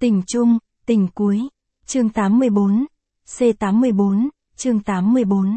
Tình chung, tình cuối. Chương 84. C84, chương 84.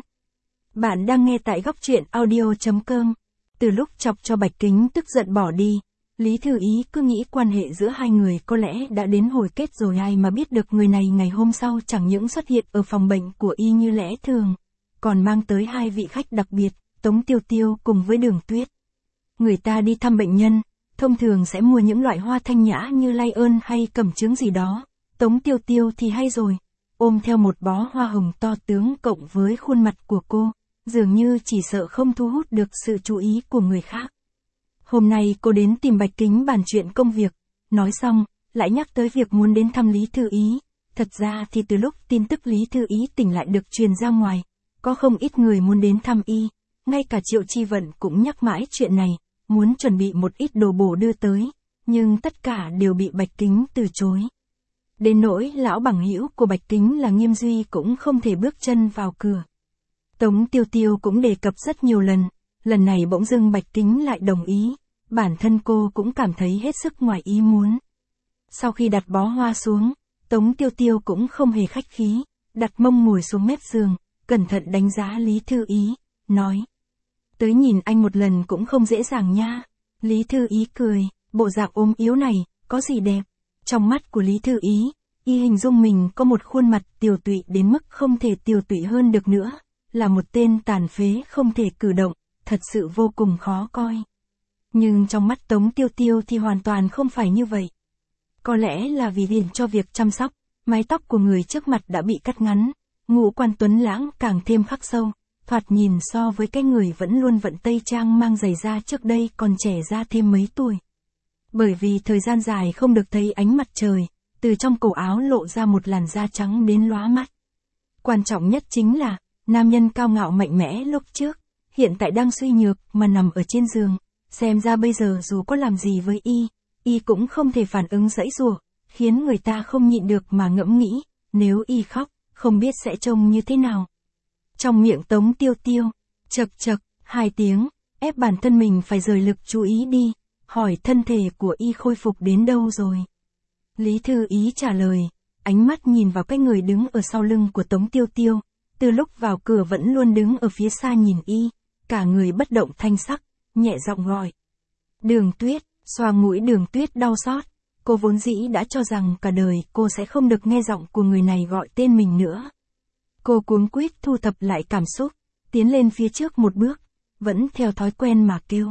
Bạn đang nghe tại góc truyện audio.com. Từ lúc chọc cho Bạch Kính tức giận bỏ đi, Lý Thư Ý cứ nghĩ quan hệ giữa hai người có lẽ đã đến hồi kết rồi, ai mà biết được người này ngày hôm sau chẳng những xuất hiện ở phòng bệnh của y như lẽ thường, còn mang tới hai vị khách đặc biệt, Tống Tiêu Tiêu cùng với Đường Tuyết. Người ta đi thăm bệnh nhân, thông thường sẽ mua những loại hoa thanh nhã như lay ơn hay cẩm chướng gì đó. Tống Tiêu Tiêu thì hay rồi, ôm theo một bó hoa hồng to tướng cộng với khuôn mặt của cô, dường như chỉ sợ không thu hút được sự chú ý của người khác. Hôm nay cô đến tìm Bạch Kính bàn chuyện công việc, nói xong, lại nhắc tới việc muốn đến thăm Lý Thư Ý. Thật ra thì từ lúc tin tức Lý Thư Ý tỉnh lại được truyền ra ngoài, có không ít người muốn đến thăm y, ngay cả Triệu Chi Vận cũng nhắc mãi chuyện này, muốn chuẩn bị một ít đồ bổ đưa tới, nhưng tất cả đều bị Bạch Kính từ chối. Đến nỗi lão bằng hữu của Bạch Kính là Nghiêm Duy cũng không thể bước chân vào cửa. Tống Tiêu Tiêu cũng đề cập rất nhiều lần này bỗng dưng Bạch Kính lại đồng ý, bản thân cô cũng cảm thấy hết sức ngoài ý muốn. Sau khi đặt bó hoa xuống, Tống Tiêu Tiêu cũng không hề khách khí, đặt mông ngồi xuống mép giường, cẩn thận đánh giá Lý Thư Ý, nói. Tới nhìn anh một lần cũng không dễ dàng nha. Lý Thư Ý cười, bộ dạng ốm yếu này, có gì đẹp. Trong mắt của Lý Thư Ý, y hình dung mình có một khuôn mặt tiều tụy đến mức không thể tiều tụy hơn được nữa, là một tên tàn phế không thể cử động, thật sự vô cùng khó coi. Nhưng trong mắt Tống Tiêu Tiêu thì hoàn toàn không phải như vậy. Có lẽ là vì điền cho việc chăm sóc, mái tóc của người trước mặt đã bị cắt ngắn, ngũ quan tuấn lãng càng thêm khắc sâu, thoạt nhìn so với cái người vẫn luôn vận tây trang mang giày da trước đây còn trẻ ra thêm mấy tuổi. Bởi vì thời gian dài không được thấy ánh mặt trời, từ trong cổ áo lộ ra một làn da trắng đến lóa mắt. Quan trọng nhất chính là, nam nhân cao ngạo mạnh mẽ lúc trước, hiện tại đang suy nhược mà nằm ở trên giường, xem ra bây giờ dù có làm gì với y cũng không thể phản ứng giãy giụa, khiến người ta không nhịn được mà ngẫm nghĩ, nếu y khóc, không biết sẽ trông như thế nào. Trong miệng Tống Tiêu Tiêu, chậc, hai tiếng, ép bản thân mình phải rời lực chú ý đi, hỏi thân thể của y khôi phục đến đâu rồi. Lý Thư Ý trả lời, ánh mắt nhìn vào cái người đứng ở sau lưng của Tống Tiêu Tiêu, từ lúc vào cửa vẫn luôn đứng ở phía xa nhìn y, cả người bất động thanh sắc, nhẹ giọng gọi. Đường Tuyết, xoa mũi Đường Tuyết đau xót, cô vốn dĩ đã cho rằng cả đời cô sẽ không được nghe giọng của người này gọi tên mình nữa. Cô cuống quýt thu thập lại cảm xúc, tiến lên phía trước một bước, vẫn theo thói quen mà kêu.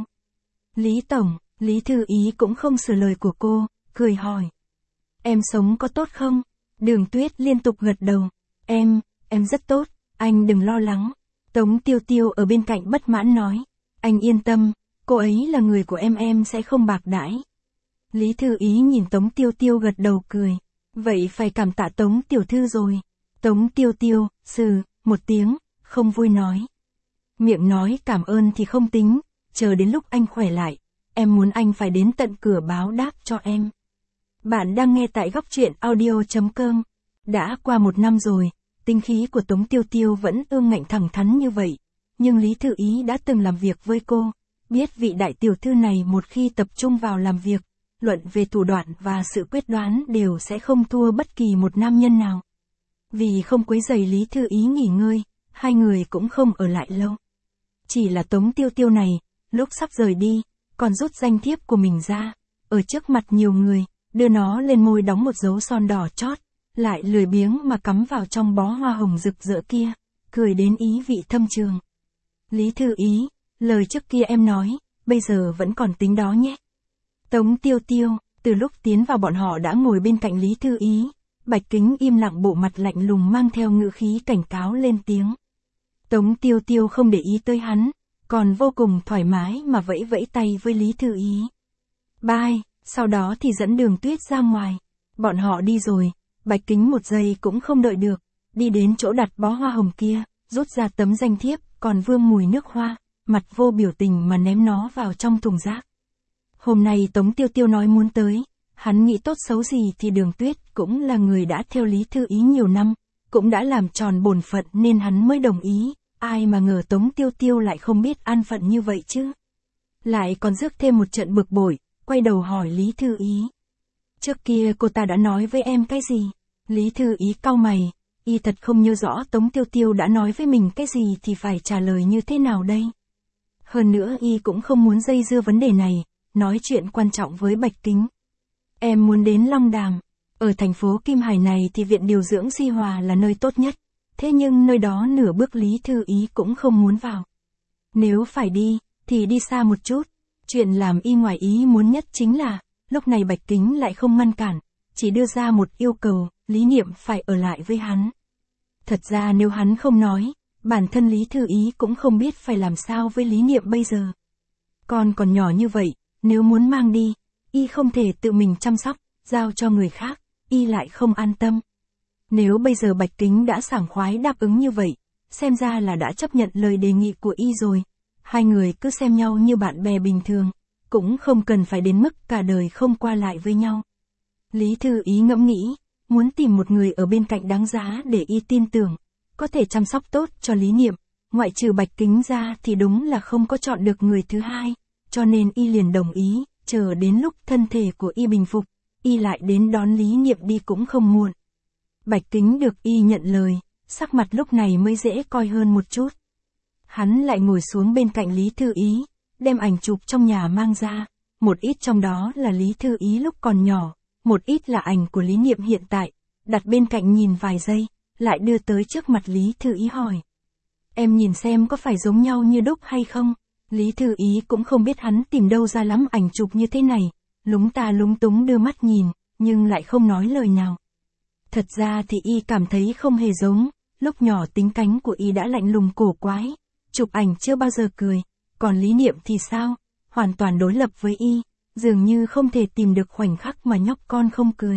Lý Tổng, Lý Thư Ý cũng không sửa lời của cô, cười hỏi. Em sống có tốt không? Đường Tuyết liên tục gật đầu. Em rất tốt, anh đừng lo lắng. Tống Tiêu Tiêu ở bên cạnh bất mãn nói. Anh yên tâm, cô ấy là người của em sẽ không bạc đãi. Lý Thư Ý nhìn Tống Tiêu Tiêu gật đầu cười. Vậy phải cảm tạ Tống Tiểu Thư rồi. Tống Tiêu Tiêu, một tiếng, không vui nói. Miệng nói cảm ơn thì không tính, chờ đến lúc anh khỏe lại, em muốn anh phải đến tận cửa báo đáp cho em. Bạn đang nghe tại góc truyện audio.com. Đã qua 1 năm rồi, tinh khí của Tống Tiêu Tiêu vẫn ương ngạnh thẳng thắn như vậy, nhưng Lý Thư Ý đã từng làm việc với cô, biết vị đại tiểu thư này một khi tập trung vào làm việc, luận về thủ đoạn và sự quyết đoán đều sẽ không thua bất kỳ một nam nhân nào. Vì không quấy rầy Lý Thư Ý nghỉ ngơi, hai người cũng không ở lại lâu. Chỉ là Tống Tiêu Tiêu này, lúc sắp rời đi, còn rút danh thiếp của mình ra, ở trước mặt nhiều người, đưa nó lên môi đóng một dấu son đỏ chót, lại lười biếng mà cắm vào trong bó hoa hồng rực rỡ kia, cười đến ý vị thâm trường. Lý Thư Ý, lời trước kia em nói, bây giờ vẫn còn tính đó nhé. Tống Tiêu Tiêu, từ lúc tiến vào bọn họ đã ngồi bên cạnh Lý Thư Ý, Bạch Kính im lặng bộ mặt lạnh lùng mang theo ngữ khí cảnh cáo lên tiếng. Tống Tiêu Tiêu không để ý tới hắn, còn vô cùng thoải mái mà vẫy vẫy tay với Lý Thư Ý. Bye, sau đó thì dẫn Đường Tuyết ra ngoài. Bọn họ đi rồi, Bạch Kính một giây cũng không đợi được, đi đến chỗ đặt bó hoa hồng kia, rút ra tấm danh thiếp, còn vương mùi nước hoa, mặt vô biểu tình mà ném nó vào trong thùng rác. Hôm nay Tống Tiêu Tiêu nói muốn tới, hắn nghĩ tốt xấu gì thì Đường Tuyết cũng là người đã theo Lý Thư Ý nhiều năm, cũng đã làm tròn bổn phận nên hắn mới đồng ý, ai mà ngờ Tống Tiêu Tiêu lại không biết an phận như vậy chứ. Lại còn rước thêm một trận bực bội, quay đầu hỏi Lý Thư Ý. Trước kia cô ta đã nói với em cái gì? Lý Thư Ý cau mày, y thật không nhớ rõ Tống Tiêu Tiêu đã nói với mình cái gì thì phải trả lời như thế nào đây. Hơn nữa y cũng không muốn dây dưa vấn đề này, nói chuyện quan trọng với Bạch Kính. Em muốn đến Long Đàm. Ở thành phố Kim Hải này thì viện điều dưỡng Di Hòa là nơi tốt nhất. Thế nhưng nơi đó nửa bước Lý Thư Ý cũng không muốn vào. Nếu phải đi, thì đi xa một chút. Chuyện làm y ngoài ý muốn nhất chính là, lúc này Bạch Kính lại không ngăn cản, chỉ đưa ra một yêu cầu, Lý Niệm phải ở lại với hắn. Thật ra nếu hắn không nói, bản thân Lý Thư Ý cũng không biết phải làm sao với Lý Niệm bây giờ. Con còn nhỏ như vậy, nếu muốn mang đi, y không thể tự mình chăm sóc, giao cho người khác, y lại không an tâm. Nếu bây giờ Bạch Kính đã sảng khoái đáp ứng như vậy, xem ra là đã chấp nhận lời đề nghị của y rồi. Hai người cứ xem nhau như bạn bè bình thường, cũng không cần phải đến mức cả đời không qua lại với nhau. Lý Thư Ý ngẫm nghĩ, muốn tìm một người ở bên cạnh đáng giá để y tin tưởng, có thể chăm sóc tốt cho Lý Niệm, ngoại trừ Bạch Kính ra thì đúng là không có chọn được người thứ hai, cho nên y liền đồng ý, chờ đến lúc thân thể của y bình phục, y lại đến đón Lý Niệm đi cũng không muộn. Bạch Kính được y nhận lời, sắc mặt lúc này mới dễ coi hơn một chút. Hắn lại ngồi xuống bên cạnh Lý Thư Ý, đem ảnh chụp trong nhà mang ra, một ít trong đó là Lý Thư Ý lúc còn nhỏ, một ít là ảnh của Lý Niệm hiện tại, đặt bên cạnh nhìn vài giây, lại đưa tới trước mặt Lý Thư Ý hỏi. Em nhìn xem có phải giống nhau như đúc hay không? Lý Thư Ý cũng không biết hắn tìm đâu ra lắm ảnh chụp như thế này, lúng ta lúng túng đưa mắt nhìn, nhưng lại không nói lời nào. Thật ra thì y cảm thấy không hề giống, lúc nhỏ tính cánh của y đã lạnh lùng cổ quái, chụp ảnh chưa bao giờ cười, còn Lý Niệm thì sao, hoàn toàn đối lập với y, dường như không thể tìm được khoảnh khắc mà nhóc con không cười.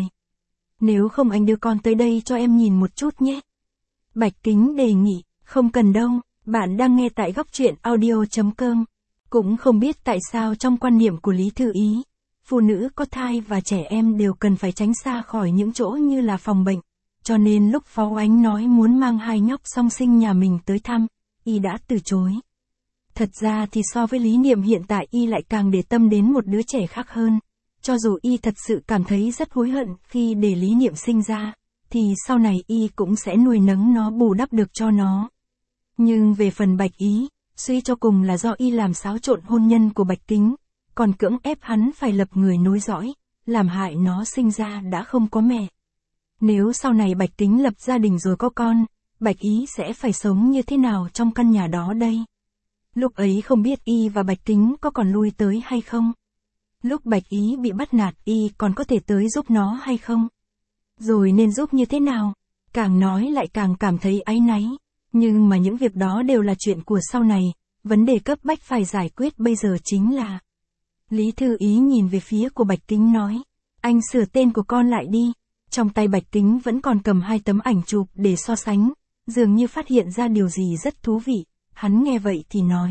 Nếu không anh đưa con tới đây cho em nhìn một chút nhé. Bạch Kính đề nghị, không cần đâu, bạn đang nghe tại góc truyện audio.com. Cũng không biết tại sao trong quan niệm của Lý Thư Ý, phụ nữ có thai và trẻ em đều cần phải tránh xa khỏi những chỗ như là phòng bệnh, cho nên lúc Phó Oánh nói muốn mang hai nhóc song sinh nhà mình tới thăm, y đã từ chối. Thật ra thì so với Lý Niệm hiện tại y lại càng để tâm đến một đứa trẻ khác hơn. Cho dù y thật sự cảm thấy rất hối hận khi để Lý Niệm sinh ra, thì sau này y cũng sẽ nuôi nấng nó bù đắp được cho nó. Nhưng về phần Bạch Ý, suy cho cùng là do y làm xáo trộn hôn nhân của Bạch Kính, còn cưỡng ép hắn phải lập người nối dõi, làm hại nó sinh ra đã không có mẹ. Nếu sau này Bạch Kính lập gia đình rồi có con, Bạch Ý sẽ phải sống như thế nào trong căn nhà đó đây? Lúc ấy không biết y và Bạch Kính có còn lui tới hay không? Lúc Bạch Ý bị bắt nạt y còn có thể tới giúp nó hay không? Rồi nên giúp như thế nào? Càng nói lại càng cảm thấy áy náy. Nhưng mà những việc đó đều là chuyện của sau này, vấn đề cấp bách phải giải quyết bây giờ chính là... Lý Thư Ý nhìn về phía của Bạch Kính nói, anh sửa tên của con lại đi. Trong tay Bạch Kính vẫn còn cầm hai tấm ảnh chụp để so sánh, dường như phát hiện ra điều gì rất thú vị, hắn nghe vậy thì nói.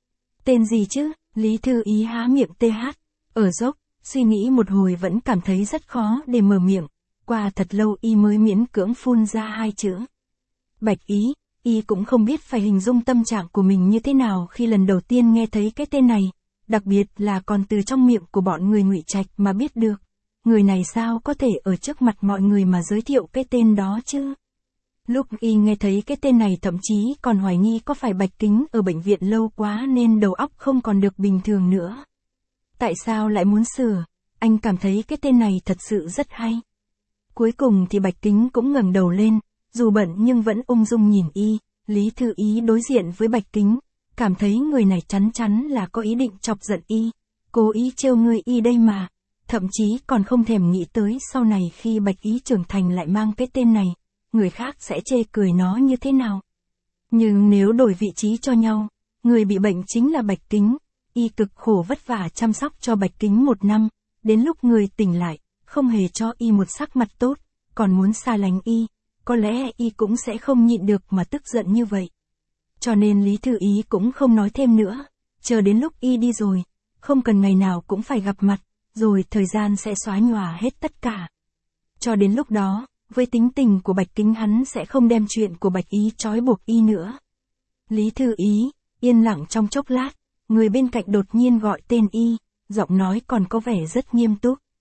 Tên gì chứ? Lý Thư Ý há miệng TH, ở dốc, suy nghĩ một hồi vẫn cảm thấy rất khó để mở miệng, qua thật lâu y mới miễn cưỡng phun ra hai chữ. Bạch Ý, y cũng không biết phải hình dung tâm trạng của mình như thế nào khi lần đầu tiên nghe thấy cái tên này, đặc biệt là còn từ trong miệng của bọn người Ngụy Trạch mà biết được. Người này sao có thể ở trước mặt mọi người mà giới thiệu cái tên đó chứ? Lúc y nghe thấy cái tên này thậm chí còn hoài nghi có phải Bạch Kính ở bệnh viện lâu quá nên đầu óc không còn được bình thường nữa. Tại sao lại muốn sửa? Anh cảm thấy cái tên này thật sự rất hay. Cuối cùng thì Bạch Kính cũng ngẩng đầu lên, dù bận nhưng vẫn ung dung nhìn y. Lý Thư Ý đối diện với Bạch Kính, cảm thấy người này chắn chắn là có ý định chọc giận y, cố ý trêu ngươi y đây mà. Thậm chí còn không thèm nghĩ tới sau này khi Bạch Ý trưởng thành lại mang cái tên này, người khác sẽ chê cười nó như thế nào. Nhưng nếu đổi vị trí cho nhau, người bị bệnh chính là Bạch Kính, y cực khổ vất vả chăm sóc cho Bạch Kính 1 năm, đến lúc người tỉnh lại, không hề cho y một sắc mặt tốt, còn muốn xa lánh y, có lẽ y cũng sẽ không nhịn được mà tức giận như vậy. Cho nên Lý Thư Ý cũng không nói thêm nữa, chờ đến lúc y đi rồi, không cần ngày nào cũng phải gặp mặt, rồi thời gian sẽ xóa nhòa hết tất cả. Cho đến lúc đó, với tính tình của Bạch Kính hắn sẽ không đem chuyện của Bạch Ý trói buộc y nữa. Lý Thư Ý, yên lặng trong chốc lát, người bên cạnh đột nhiên gọi tên y, giọng nói còn có vẻ rất nghiêm túc.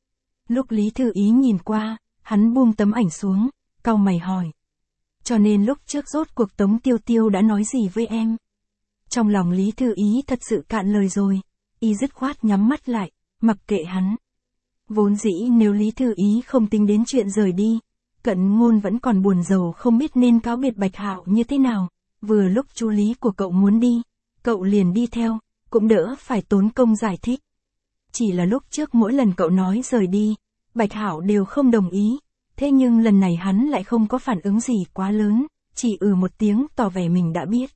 Lúc Lý Thư Ý nhìn qua, hắn buông tấm ảnh xuống, cau mày hỏi. Cho nên lúc trước rốt cuộc Tống Tiêu Tiêu đã nói gì với em? Trong lòng Lý Thư Ý thật sự cạn lời rồi, y dứt khoát nhắm mắt lại, mặc kệ hắn. Vốn dĩ nếu Lý Thư Ý không tính đến chuyện rời đi, Cận Ngôn vẫn còn buồn rầu không biết nên cáo biệt Bạch Hạo như thế nào, vừa lúc chú Lý của cậu muốn đi, cậu liền đi theo, cũng đỡ phải tốn công giải thích. Chỉ là lúc trước mỗi lần cậu nói rời đi, Bạch Hạo đều không đồng ý, thế nhưng lần này hắn lại không có phản ứng gì quá lớn, chỉ một tiếng tỏ vẻ mình đã biết.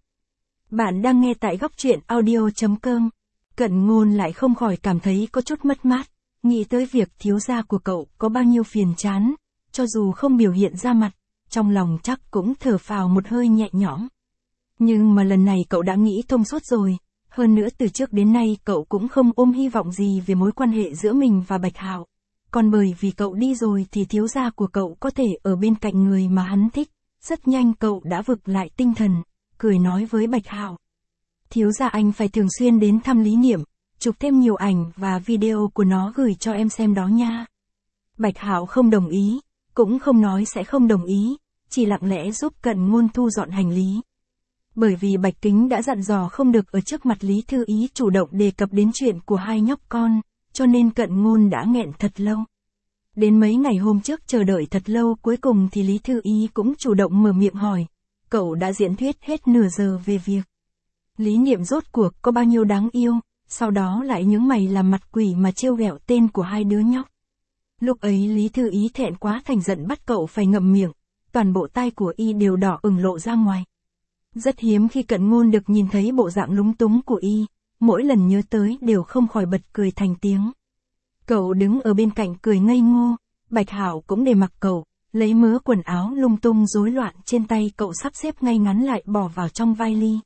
Bạn đang nghe tại góc truyện audio.com. Cận Ngôn lại không khỏi cảm thấy có chút mất mát, nghĩ tới việc thiếu gia của cậu có bao nhiêu phiền chán, cho dù không biểu hiện ra mặt, trong lòng chắc cũng thở phào một hơi nhẹ nhõm. Nhưng mà lần này cậu đã nghĩ thông suốt rồi, hơn nữa từ trước đến nay cậu cũng không ôm hy vọng gì về mối quan hệ giữa mình và Bạch Hạo. Còn bởi vì cậu đi rồi thì thiếu gia của cậu có thể ở bên cạnh người mà hắn thích, rất nhanh cậu đã vực lại tinh thần, cười nói với Bạch Hạo. Thiếu gia anh phải thường xuyên đến thăm Lý Niệm, chụp thêm nhiều ảnh và video của nó gửi cho em xem đó nha. Bạch Hạo không đồng ý, cũng không nói sẽ không đồng ý, chỉ lặng lẽ giúp Cận Ngôn thu dọn hành lý. Bởi vì Bạch Kính đã dặn dò không được ở trước mặt Lý Thư Ý chủ động đề cập đến chuyện của hai nhóc con, cho nên Cận Ngôn đã nghẹn thật lâu. Đến mấy ngày hôm trước chờ đợi thật lâu cuối cùng thì Lý Thư Ý cũng chủ động mở miệng hỏi, cậu đã diễn thuyết hết nửa giờ về việc Lý Niệm rốt cuộc có bao nhiêu đáng yêu, sau đó lại nhướng mày làm mặt quỷ mà trêu ghẹo tên của hai đứa nhóc. Lúc ấy Lý Thư Ý thẹn quá thành giận bắt cậu phải ngậm miệng, toàn bộ tai của y đều đỏ ửng lộ ra ngoài. Rất hiếm khi Cận Ngôn được nhìn thấy bộ dạng lúng túng của y, mỗi lần nhớ tới đều không khỏi bật cười thành tiếng. Cậu đứng ở bên cạnh cười ngây ngô, Bạch Hạo cũng để mặc cậu, lấy mớ quần áo lung tung rối loạn trên tay cậu sắp xếp ngay ngắn lại bỏ vào trong vali.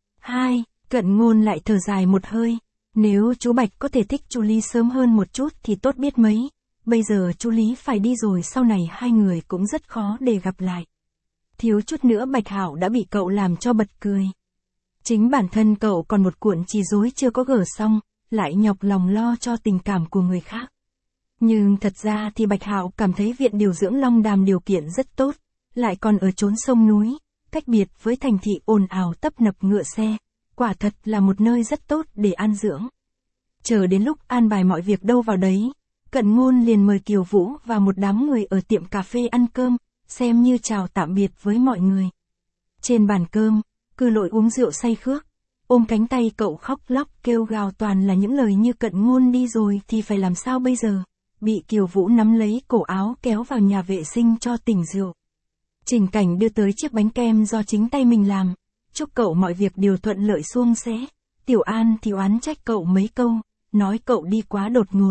Cận Ngôn lại thở dài một hơi, nếu chú Bạch có thể thích chú Lý sớm hơn một chút thì tốt biết mấy, bây giờ chú Lý phải đi rồi sau này hai người cũng rất khó để gặp lại. Thiếu chút nữa Bạch Hạo đã bị cậu làm cho bật cười. Chính bản thân cậu còn một cuộn chỉ rối chưa có gỡ xong, lại nhọc lòng lo cho tình cảm của người khác. Nhưng thật ra thì Bạch Hạo cảm thấy viện điều dưỡng Long Đàm điều kiện rất tốt, lại còn ở chốn sông núi, cách biệt với thành thị ồn ào tấp nập ngựa xe, quả thật là một nơi rất tốt để an dưỡng. Chờ đến lúc an bài mọi việc đâu vào đấy, Cận Ngôn liền mời Kiều Vũ và một đám người ở tiệm cà phê ăn cơm, xem như chào tạm biệt với mọi người. Trên bàn cơm, Cư Lỗi uống rượu say khước, ôm cánh tay cậu khóc lóc kêu gào toàn là những lời như Cận Ngôn đi rồi thì phải làm sao bây giờ, bị Kiều Vũ nắm lấy cổ áo kéo vào nhà vệ sinh cho tỉnh rượu. Trình Cảnh đưa tới chiếc bánh kem do chính tay mình làm, chúc cậu mọi việc đều thuận lợi suôn sẻ. Tiểu An thì oán trách cậu mấy câu, nói cậu đi quá đột ngột.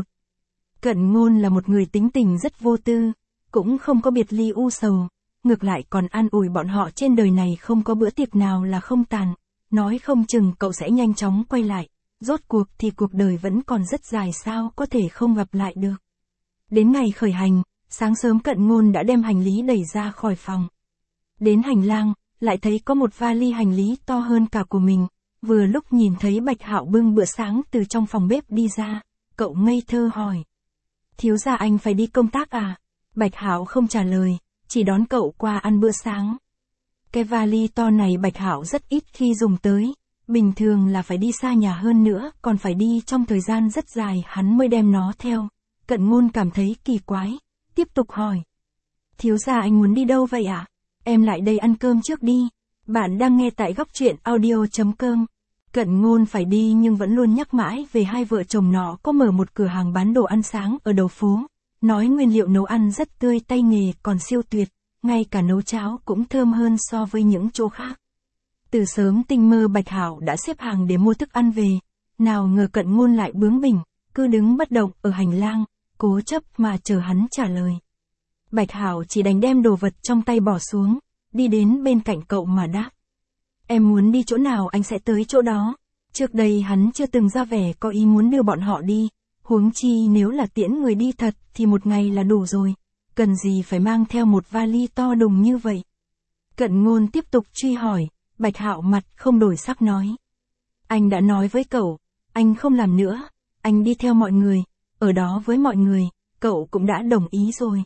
Cận Ngôn là một người tính tình rất vô tư, cũng không có biệt ly u sầu, ngược lại còn an ủi bọn họ trên đời này không có bữa tiệc nào là không tàn, nói không chừng cậu sẽ nhanh chóng quay lại, rốt cuộc thì cuộc đời vẫn còn rất dài sao có thể không gặp lại được. Đến ngày khởi hành, sáng sớm Cận Ngôn đã đem hành lý đẩy ra khỏi phòng. Đến hành lang, lại thấy có một vali hành lý to hơn cả của mình, vừa lúc nhìn thấy Bạch Hạo bưng bữa sáng từ trong phòng bếp đi ra, cậu ngây thơ hỏi. Thiếu gia anh phải đi công tác à? Bạch Hạo không trả lời, chỉ đón cậu qua ăn bữa sáng. Cái vali to này Bạch Hạo rất ít khi dùng tới, bình thường là phải đi xa nhà hơn nữa, còn phải đi trong thời gian rất dài hắn mới đem nó theo. Cận Ngôn cảm thấy kỳ quái, tiếp tục hỏi. Thiếu gia anh muốn đi đâu vậy ạ? Em lại đây ăn cơm trước đi. Bạn đang nghe tại góc truyện audio.com. Cận Ngôn phải đi nhưng vẫn luôn nhắc mãi về hai vợ chồng nó có mở một cửa hàng bán đồ ăn sáng ở đầu phố. Nói nguyên liệu nấu ăn rất tươi, tay nghề còn siêu tuyệt, ngay cả nấu cháo cũng thơm hơn so với những chỗ khác. Từ sớm tinh mơ Bạch Hạo đã xếp hàng để mua thức ăn về, nào ngờ Cận Ngôn lại bướng bỉnh, cứ đứng bất động ở hành lang, cố chấp mà chờ hắn trả lời. Bạch Hạo chỉ đành đem đồ vật trong tay bỏ xuống, đi đến bên cạnh cậu mà đáp. Em muốn đi chỗ nào anh sẽ tới chỗ đó. Trước đây hắn chưa từng ra vẻ có ý muốn đưa bọn họ đi, huống chi nếu là tiễn người đi thật thì một ngày là đủ rồi, cần gì phải mang theo một vali to đùng như vậy. Cận Ngôn tiếp tục truy hỏi, Bạch Hạo mặt không đổi sắc nói. Anh đã nói với cậu, anh không làm nữa, anh đi theo mọi người, ở đó với mọi người, cậu cũng đã đồng ý rồi.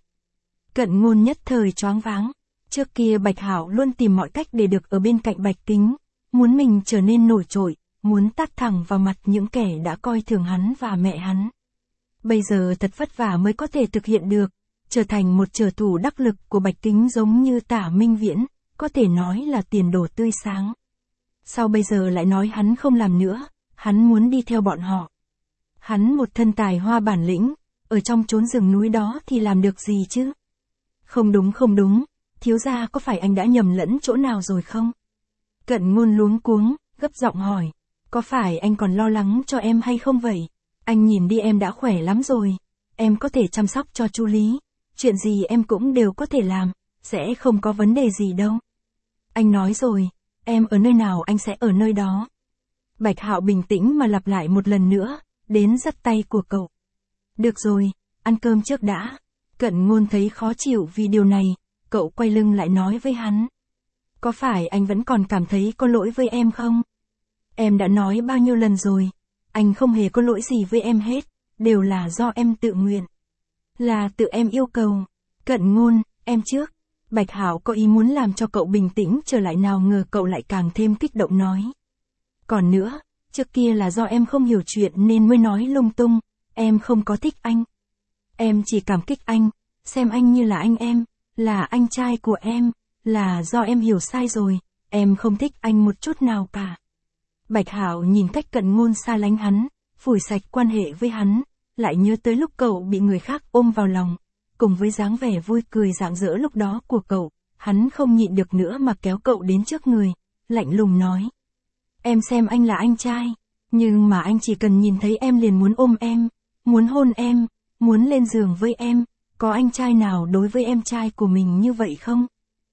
Cận Ngôn nhất thời choáng váng. Trước kia Bạch Hạo luôn tìm mọi cách để được ở bên cạnh Bạch Kính, muốn mình trở nên nổi trội, muốn tát thẳng vào mặt những kẻ đã coi thường hắn và mẹ hắn. Bây giờ thật vất vả mới có thể thực hiện được, trở thành một trợ thủ đắc lực của Bạch Kính giống như Tả Minh Viễn, có thể nói là tiền đồ tươi sáng. Sao bây giờ lại nói hắn không làm nữa, hắn muốn đi theo bọn họ. Hắn một thân tài hoa bản lĩnh, ở trong chốn rừng núi đó thì làm được gì chứ? Không đúng, thiếu gia có phải anh đã nhầm lẫn chỗ nào rồi không? Cận Ngôn luống cuống, gấp giọng hỏi, có phải anh còn lo lắng cho em hay không vậy? Anh nhìn đi em đã khỏe lắm rồi, em có thể chăm sóc cho Chu Lý, chuyện gì em cũng đều có thể làm, sẽ không có vấn đề gì đâu. Anh nói rồi, em ở nơi nào anh sẽ ở nơi đó. Bạch Hạo bình tĩnh mà lặp lại một lần nữa, đến dắt tay của cậu. Được rồi, ăn cơm trước đã. Cận Ngôn thấy khó chịu vì điều này, cậu quay lưng lại nói với hắn. Có phải anh vẫn còn cảm thấy có lỗi với em không? Em đã nói bao nhiêu lần rồi, anh không hề có lỗi gì với em hết, đều là do em tự nguyện. Là tự em yêu cầu. Cận Ngôn, em trước. Bạch Hạo có ý muốn làm cho cậu bình tĩnh trở lại, nào ngờ cậu lại càng thêm kích động nói. Còn nữa, trước kia là do em không hiểu chuyện nên mới nói lung tung, em không có thích anh. Em chỉ cảm kích anh, xem anh như là anh em, là anh trai của em, là do em hiểu sai rồi, em không thích anh một chút nào cả. Bạch Hạo nhìn cách Cận Ngôn xa lánh hắn, phủi sạch quan hệ với hắn, lại nhớ tới lúc cậu bị người khác ôm vào lòng, cùng với dáng vẻ vui cười rạng rỡ lúc đó của cậu, hắn không nhịn được nữa mà kéo cậu đến trước người, lạnh lùng nói. Em xem anh là anh trai, nhưng mà anh chỉ cần nhìn thấy em liền muốn ôm em, muốn hôn em, muốn lên giường với em, có anh trai nào đối với em trai của mình như vậy không?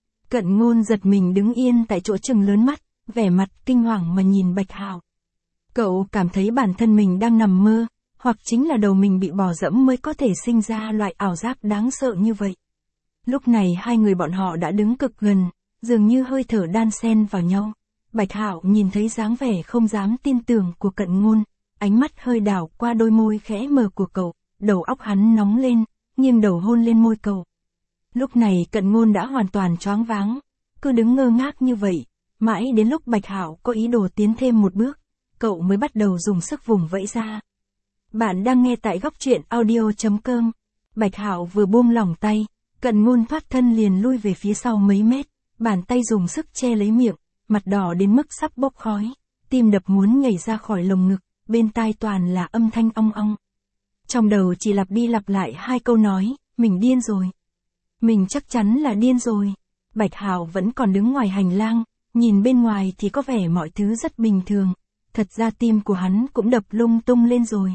Cận Ngôn giật mình đứng yên tại chỗ trừng lớn mắt, vẻ mặt kinh hoàng mà nhìn Bạch Hạo. Cậu cảm thấy bản thân mình đang nằm mơ, hoặc chính là đầu mình bị bò dẫm mới có thể sinh ra loại ảo giác đáng sợ như vậy. Lúc này hai người bọn họ đã đứng cực gần, dường như hơi thở đan xen vào nhau. Bạch Hạo nhìn thấy dáng vẻ không dám tin tưởng của Cận Ngôn, ánh mắt hơi đảo qua đôi môi khẽ mờ của cậu, đầu óc hắn nóng lên, nghiêng đầu hôn lên môi cậu. Lúc này Cận Ngôn đã hoàn toàn choáng váng, cứ đứng ngơ ngác như vậy, mãi đến lúc Bạch Hạo có ý đồ tiến thêm một bước, cậu mới bắt đầu dùng sức vùng vẫy ra. Bạn đang nghe tại góc truyện audio.com. Bạch Hạo vừa buông lỏng tay, Cận Ngôn thoát thân liền lui về phía sau mấy mét, bàn tay dùng sức che lấy miệng, mặt đỏ đến mức sắp bốc khói, tim đập muốn nhảy ra khỏi lồng ngực, bên tai toàn là âm thanh ong ong. Trong đầu chỉ lặp đi lặp lại hai câu nói, mình điên rồi. Mình chắc chắn là điên rồi. Bạch Hạo vẫn còn đứng ngoài hành lang, nhìn bên ngoài thì có vẻ mọi thứ rất bình thường, thật ra tim của hắn cũng đập lung tung lên rồi.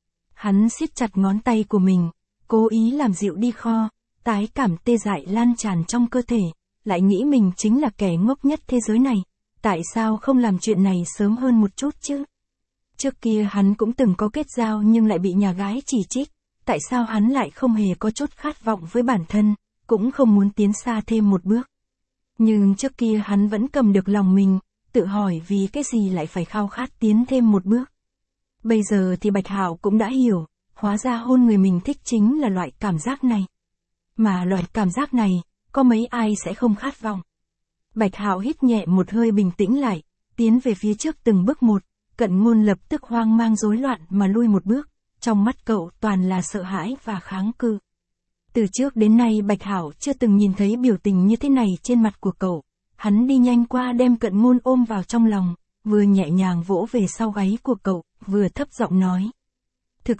Hắn siết chặt ngón tay của mình, cố ý làm dịu đi kho, tái cảm tê dại lan tràn trong cơ thể, lại nghĩ mình chính là kẻ ngốc nhất thế giới này, tại sao không làm chuyện này sớm hơn một chút chứ? Trước kia hắn cũng từng có kết giao nhưng lại bị nhà gái chỉ trích, tại sao hắn lại không hề có chút khát vọng với bản thân, cũng không muốn tiến xa thêm một bước. Nhưng trước kia hắn vẫn cầm được lòng mình, tự hỏi vì cái gì lại phải khao khát tiến thêm một bước. Bây giờ thì Bạch Hạo cũng đã hiểu, hóa ra hôn người mình thích chính là loại cảm giác này. Mà loại cảm giác này, có mấy ai sẽ không khát vọng. Bạch Hạo hít nhẹ một hơi bình tĩnh lại, tiến về phía trước từng bước một, Cận Ngôn lập tức hoang mang rối loạn mà lui một bước, trong mắt cậu toàn là sợ hãi và kháng cự. Từ trước đến nay Bạch Hạo chưa từng nhìn thấy biểu tình như thế này trên mặt của cậu, hắn đi nhanh qua đem Cận Ngôn ôm vào trong lòng, vừa nhẹ nhàng vỗ về sau gáy của cậu, vừa thấp giọng nói. Thực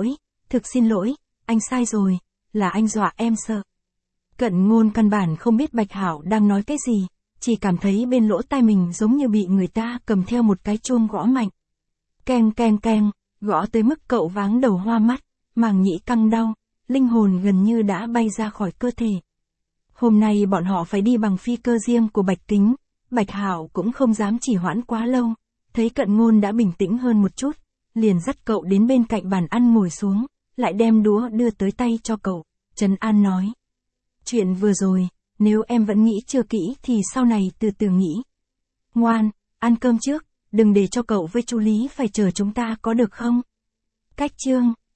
xin lỗi, anh sai rồi, là anh dọa em sợ. Cận Ngôn căn bản không biết Bạch Hạo đang nói cái gì, chỉ cảm thấy bên lỗ tai mình giống như bị người ta cầm theo một cái chuông gõ mạnh. Keng keng keng, gõ tới mức cậu váng đầu hoa mắt, màng nhĩ căng đau, linh hồn gần như đã bay ra khỏi cơ thể. Hôm nay bọn họ phải đi bằng phi cơ riêng của Bạch Kính, Bạch Hạo cũng không dám trì hoãn quá lâu, thấy Cận Ngôn đã bình tĩnh hơn một chút, liền dắt cậu đến bên cạnh bàn ăn ngồi xuống, lại đem đũa đưa tới tay cho cậu, trấn an nói. Chuyện vừa rồi, nếu em vẫn nghĩ chưa kỹ thì sau này từ từ nghĩ. Ngoan, ăn cơm trước, đừng để cho cậu với chú Lý phải chờ chúng ta có được không? Cách chương